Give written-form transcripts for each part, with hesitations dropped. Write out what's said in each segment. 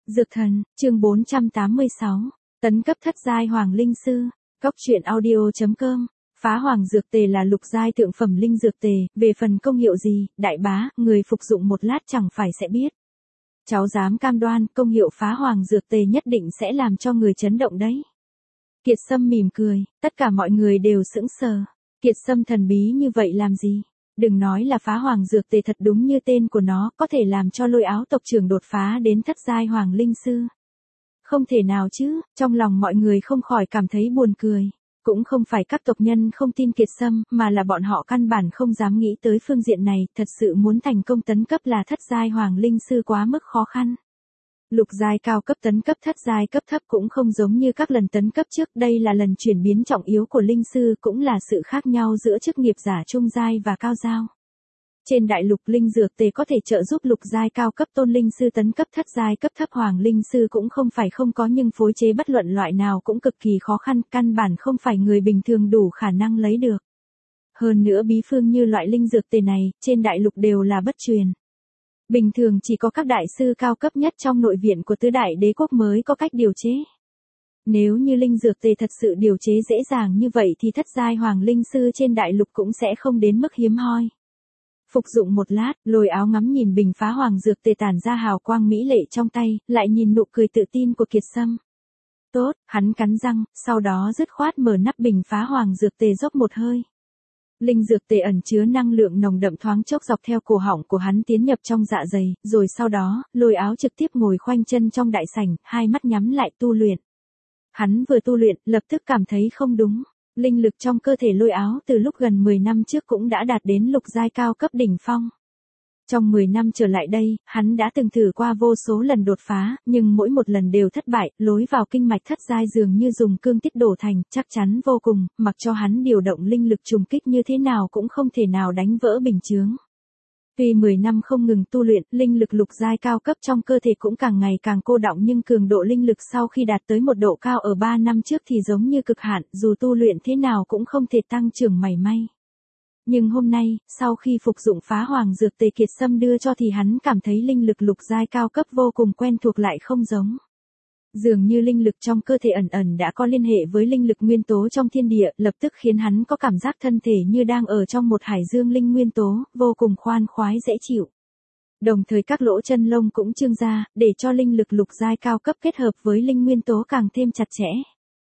Dược thần, chương 486. Tấn cấp thất giai hoàng linh sư. Cóc truyện audio.com. Phá hoàng dược tề là lục giai thượng phẩm linh dược tề, về phần công hiệu gì, đại bá, người phục dụng một lát chẳng phải sẽ biết. Cháu dám cam đoan, công hiệu phá hoàng dược tề nhất định sẽ làm cho người chấn động đấy. Kiệt Sâm mỉm cười, tất cả mọi người đều sững sờ. Kiệt Sâm thần bí như vậy làm gì? Đừng nói là phá hoàng dược tề, thật đúng như tên của nó, có thể làm cho Lôi Áo tộc trưởng đột phá đến thất giai hoàng linh sư. Không thể nào chứ, trong lòng mọi người không khỏi cảm thấy buồn cười. Cũng không phải các tộc nhân không tin Kiệt Sâm, mà là bọn họ căn bản không dám nghĩ tới phương diện này, thật sự muốn thành công tấn cấp là thất giai hoàng linh sư quá mức khó khăn. Lục giai cao cấp tấn cấp thất giai cấp thấp cũng không giống như các lần tấn cấp trước, đây là lần chuyển biến trọng yếu của linh sư, cũng là sự khác nhau giữa chức nghiệp giả trung giai và cao giai. Trên đại lục linh dược tề có thể trợ giúp lục giai cao cấp tôn linh sư tấn cấp thất giai cấp thấp hoàng linh sư cũng không phải không có, nhưng phối chế bất luận loại nào cũng cực kỳ khó khăn, căn bản không phải người bình thường đủ khả năng lấy được. Hơn nữa bí phương như loại linh dược tề này, trên đại lục đều là bất truyền. Bình thường chỉ có các đại sư cao cấp nhất trong nội viện của tứ đại đế quốc mới có cách điều chế. Nếu như linh dược tề thật sự điều chế dễ dàng như vậy thì thất giai hoàng linh sư trên đại lục cũng sẽ không đến mức hiếm hoi. Phục dụng một lát, Lôi Áo ngắm nhìn bình phá hoàng dược tề tản ra hào quang mỹ lệ trong tay, lại nhìn nụ cười tự tin của Kiệt Sâm. Tốt, hắn cắn răng, sau đó dứt khoát mở nắp bình phá hoàng dược tề dốc một hơi. Linh dược tề ẩn chứa năng lượng nồng đậm thoáng chốc dọc theo cổ họng của hắn tiến nhập trong dạ dày, rồi sau đó, Lôi Áo trực tiếp ngồi khoanh chân trong đại sảnh, hai mắt nhắm lại tu luyện. Hắn vừa tu luyện, lập tức cảm thấy không đúng. Linh lực trong cơ thể Lôi Áo từ lúc gần 10 năm trước cũng đã đạt đến lục giai cao cấp đỉnh phong. Trong 10 năm trở lại đây, hắn đã từng thử qua vô số lần đột phá, nhưng mỗi một lần đều thất bại, lối vào kinh mạch thất giai dường như dùng cương thiết đổ thành, chắc chắn vô cùng, mặc cho hắn điều động linh lực trùng kích như thế nào cũng không thể nào đánh vỡ bình chướng. Tuy 10 năm không ngừng tu luyện, linh lực lục giai cao cấp trong cơ thể cũng càng ngày càng cô đọng, nhưng cường độ linh lực sau khi đạt tới một độ cao ở 3 năm trước thì giống như cực hạn, dù tu luyện thế nào cũng không thể tăng trưởng mảy may. Nhưng hôm nay, sau khi phục dụng phá hoàng dược tề Kiệt Sâm đưa cho thì hắn cảm thấy linh lực lục giai cao cấp vô cùng quen thuộc lại không giống. Dường như linh lực trong cơ thể ẩn ẩn đã có liên hệ với linh lực nguyên tố trong thiên địa, lập tức khiến hắn có cảm giác thân thể như đang ở trong một hải dương linh nguyên tố, vô cùng khoan khoái dễ chịu. Đồng thời các lỗ chân lông cũng trương ra, để cho linh lực lục giai cao cấp kết hợp với linh nguyên tố càng thêm chặt chẽ.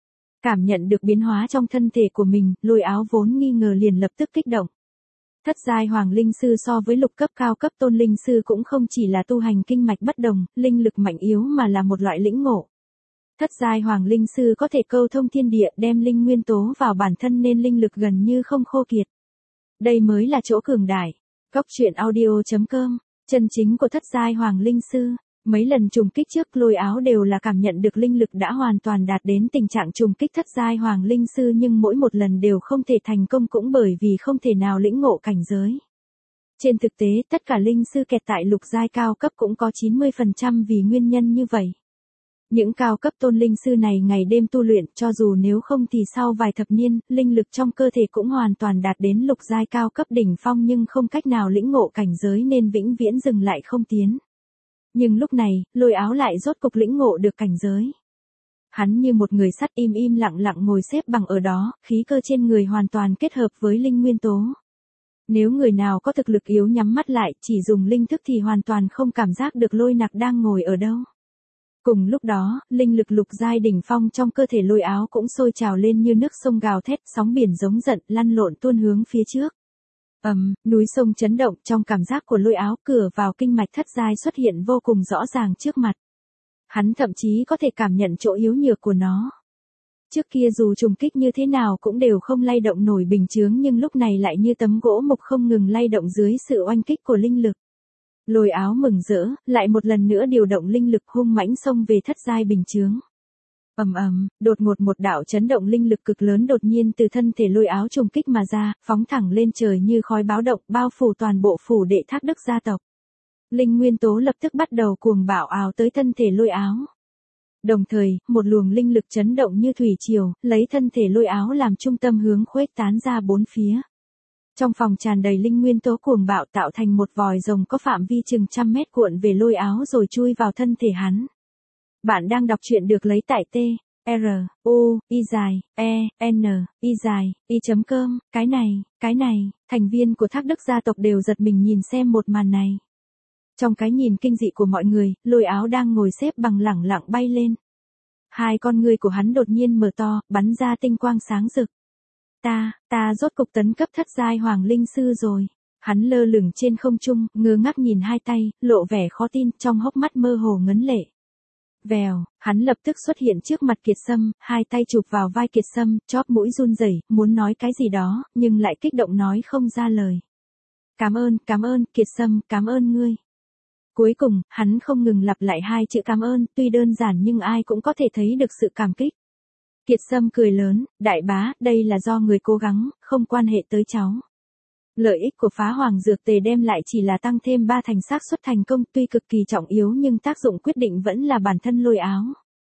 Cảm nhận được biến hóa trong thân thể của mình, Lôi Áo vốn nghi ngờ liền lập tức kích động. Thất giai hoàng linh sư so với lục cấp cao cấp tôn linh sư cũng không chỉ là tu hành kinh mạch bất đồng, linh lực mạnh yếu mà là một loại lĩnh ngộ. Thất giai hoàng linh sư có thể câu thông thiên địa, đem linh nguyên tố vào bản thân nên linh lực gần như không khô kiệt. Đây mới là chỗ cường đại. Cóc truyện audio.com. Chân chính của thất giai hoàng linh sư. Mấy lần trùng kích trước Lôi Áo đều là cảm nhận được linh lực đã hoàn toàn đạt đến tình trạng trùng kích thất giai hoàng linh sư, nhưng mỗi một lần đều không thể thành công cũng bởi vì không thể nào lĩnh ngộ cảnh giới. Trên thực tế, tất cả linh sư kẹt tại lục giai cao cấp cũng có 90% vì nguyên nhân như vậy. Những cao cấp tôn linh sư này ngày đêm tu luyện, cho dù nếu không thì sau vài thập niên, linh lực trong cơ thể cũng hoàn toàn đạt đến lục giai cao cấp đỉnh phong, nhưng không cách nào lĩnh ngộ cảnh giới nên vĩnh viễn dừng lại không tiến. Nhưng lúc này, Lôi Áo lại rốt cục lĩnh ngộ được cảnh giới. Hắn như một người sắt im im lặng lặng ngồi xếp bằng ở đó, khí cơ trên người hoàn toàn kết hợp với linh nguyên tố. Nếu người nào có thực lực yếu nhắm mắt lại, chỉ dùng linh thức thì hoàn toàn không cảm giác được Lôi Nặc đang ngồi ở đâu. Cùng lúc đó, linh lực lục giai đỉnh phong trong cơ thể Lôi Áo cũng sôi trào lên như nước sông gào thét, sóng biển giống giận, lăn lộn tuôn hướng phía trước. Núi sông chấn động, trong cảm giác của Lôi Áo, cửa vào kinh mạch thất giai xuất hiện vô cùng rõ ràng trước mặt. Hắn thậm chí có thể cảm nhận chỗ yếu nhược của nó. Trước kia dù trùng kích như thế nào cũng đều không lay động nổi bình chướng, nhưng lúc này lại như tấm gỗ mục không ngừng lay động dưới sự oanh kích của linh lực. Lôi Áo mừng rỡ, lại một lần nữa điều động linh lực hung mãnh xông về thất giai bình chướng. Đột ngột một đạo chấn động linh lực cực lớn đột nhiên từ thân thể Lôi Áo trùng kích mà ra, phóng thẳng lên trời như khói báo động, bao phủ toàn bộ phủ đệ Thác Đức gia tộc. Linh nguyên tố lập tức bắt đầu cuồng bạo ào tới thân thể Lôi Áo. Đồng thời, một luồng linh lực chấn động như thủy triều, lấy thân thể Lôi Áo làm trung tâm hướng khuếch tán ra bốn phía. Trong phòng tràn đầy linh nguyên tố cuồng bạo tạo thành một vòi rồng có phạm vi chừng 100 mét cuộn về Lôi Áo rồi chui vào thân thể hắn. Bạn đang đọc truyện được lấy tại truyi.com. Cái này, thành viên của Thác Đức gia tộc đều giật mình nhìn xem một màn này. Trong cái nhìn kinh dị của mọi người, Lôi Áo đang ngồi xếp bằng lẳng lặng bay lên. Hai con ngươi của hắn đột nhiên mở to, bắn ra tinh quang sáng rực. Ta rốt cục tấn cấp thất giai hoàng linh sư rồi. Hắn lơ lửng trên không trung, ngơ ngác nhìn hai tay, lộ vẻ khó tin, trong hốc mắt mơ hồ ngấn lệ. Vèo, hắn lập tức xuất hiện trước mặt Kiệt Sâm, hai tay chụp vào vai Kiệt Sâm, chóp mũi run rẩy, muốn nói cái gì đó, nhưng lại kích động nói không ra lời. Cảm ơn, Kiệt Sâm, cảm ơn ngươi. Cuối cùng, hắn không ngừng lặp lại hai chữ cảm ơn, tuy đơn giản nhưng ai cũng có thể thấy được sự cảm kích. Kiệt Sâm cười lớn, đại bá, đây là do người cố gắng, không quan hệ tới cháu. Lợi ích của phá hoàng dược tề đem lại chỉ là tăng thêm 3 thành xác suất thành công, tuy cực kỳ trọng yếu nhưng tác dụng quyết định vẫn là bản thân Lôi Áo.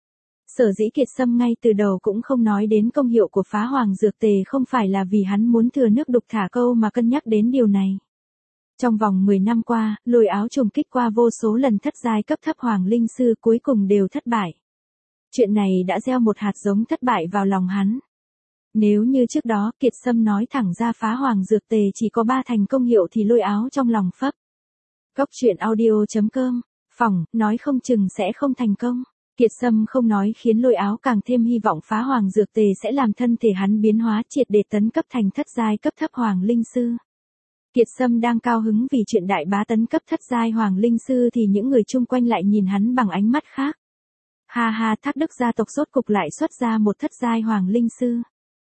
Sở dĩ Kiệt Sâm ngay từ đầu cũng không nói đến công hiệu của phá hoàng dược tề không phải là vì hắn muốn thừa nước đục thả câu mà cân nhắc đến điều này. Trong vòng 10 năm qua, Lôi Áo trùng kích qua vô số lần thất giai cấp thấp hoàng linh sư cuối cùng đều thất bại. Chuyện này đã gieo một hạt giống thất bại vào lòng hắn. Nếu như trước đó Kiệt Sâm nói thẳng ra phá hoàng dược tề chỉ có 3 thành công hiệu thì Lôi Áo trong lòng phấp. Góc truyện audio.com, phỏng, nói không chừng sẽ không thành công. Kiệt Sâm không nói khiến Lôi Áo càng thêm hy vọng phá hoàng dược tề sẽ làm thân thể hắn biến hóa triệt để tấn cấp thành thất giai cấp thấp hoàng linh sư. Kiệt Sâm đang cao hứng vì chuyện đại bá tấn cấp thất giai hoàng linh sư thì những người chung quanh lại nhìn hắn bằng ánh mắt khác. Ha ha, Thác Đức gia tộc rốt cục lại xuất ra một thất giai hoàng linh sư.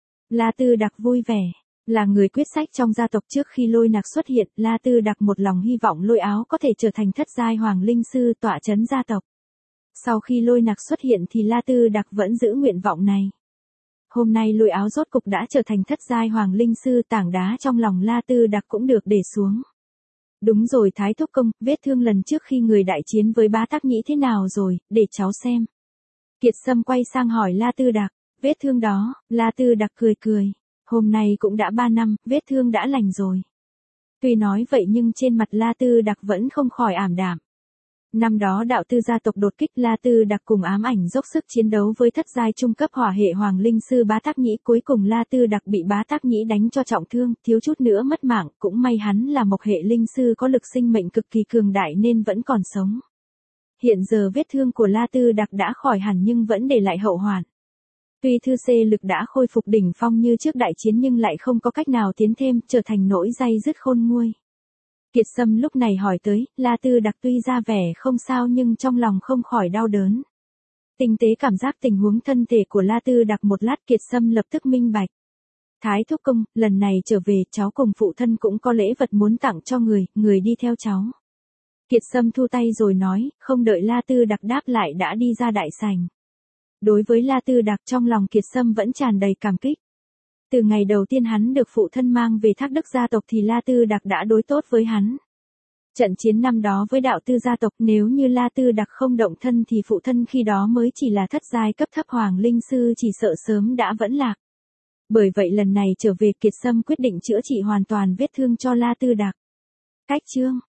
La Tư Đặc vui vẻ, là người quyết sách trong gia tộc trước khi Lôi Nặc xuất hiện, La Tư Đặc một lòng hy vọng Lôi Áo có thể trở thành thất giai hoàng linh sư tọa trấn gia tộc. Sau khi Lôi Nặc xuất hiện thì La Tư Đặc vẫn giữ nguyện vọng này. Hôm nay Lôi Áo rốt cục đã trở thành thất giai hoàng linh sư, tảng đá trong lòng La Tư Đặc cũng được để xuống. Đúng rồi Thái Thúc Công, vết thương lần trước khi người đại chiến với Bá Tắc Nhĩ thế nào rồi, để cháu xem. Kiệt Sâm quay sang hỏi La Tư Đặc, vết thương đó, La Tư Đặc cười. Hôm nay cũng đã 3 năm, vết thương đã lành rồi. Tuy nói vậy nhưng trên mặt La Tư Đặc vẫn không khỏi ảm đạm. Năm đó đạo tư gia tộc đột kích, La Tư Đặc cùng ám ảnh dốc sức chiến đấu với thất giai trung cấp hỏa hệ hoàng linh sư Bá Tắc Nhĩ, cuối cùng La Tư Đặc bị Bá Tắc Nhĩ đánh cho trọng thương, thiếu chút nữa mất mạng, cũng may hắn là mộc hệ linh sư có lực sinh mệnh cực kỳ cường đại nên vẫn còn sống. Hiện giờ vết thương của La Tư Đặc đã khỏi hẳn nhưng vẫn để lại hậu hoạn. Tuy thư xê lực đã khôi phục đỉnh phong như trước đại chiến nhưng lại không có cách nào tiến thêm, trở thành nỗi day dứt khôn nguôi. Kiệt Sâm lúc này hỏi tới, La Tư Đặc tuy ra vẻ không sao nhưng trong lòng không khỏi đau đớn. Tinh tế cảm giác tình huống thân thể của La Tư Đặc một lát, Kiệt Sâm lập tức minh bạch. Thái Thúc Công, lần này trở về cháu cùng phụ thân cũng có lễ vật muốn tặng cho người đi theo cháu. Kiệt Sâm thu tay rồi nói, không đợi La Tư Đặc đáp lại đã đi ra đại sảnh. Đối với La Tư Đặc trong lòng Kiệt Sâm vẫn tràn đầy cảm kích. Từ ngày đầu tiên hắn được phụ thân mang về Thác Đức gia tộc thì La Tư Đặc đã đối tốt với hắn. Trận chiến năm đó với đạo tư gia tộc, nếu như La Tư Đặc không động thân thì phụ thân khi đó mới chỉ là thất giai cấp thấp hoàng linh sư, chỉ sợ sớm đã vẫn lạc. Bởi vậy lần này trở về Kiệt Sâm quyết định chữa trị hoàn toàn vết thương cho La Tư Đặc. Cách chương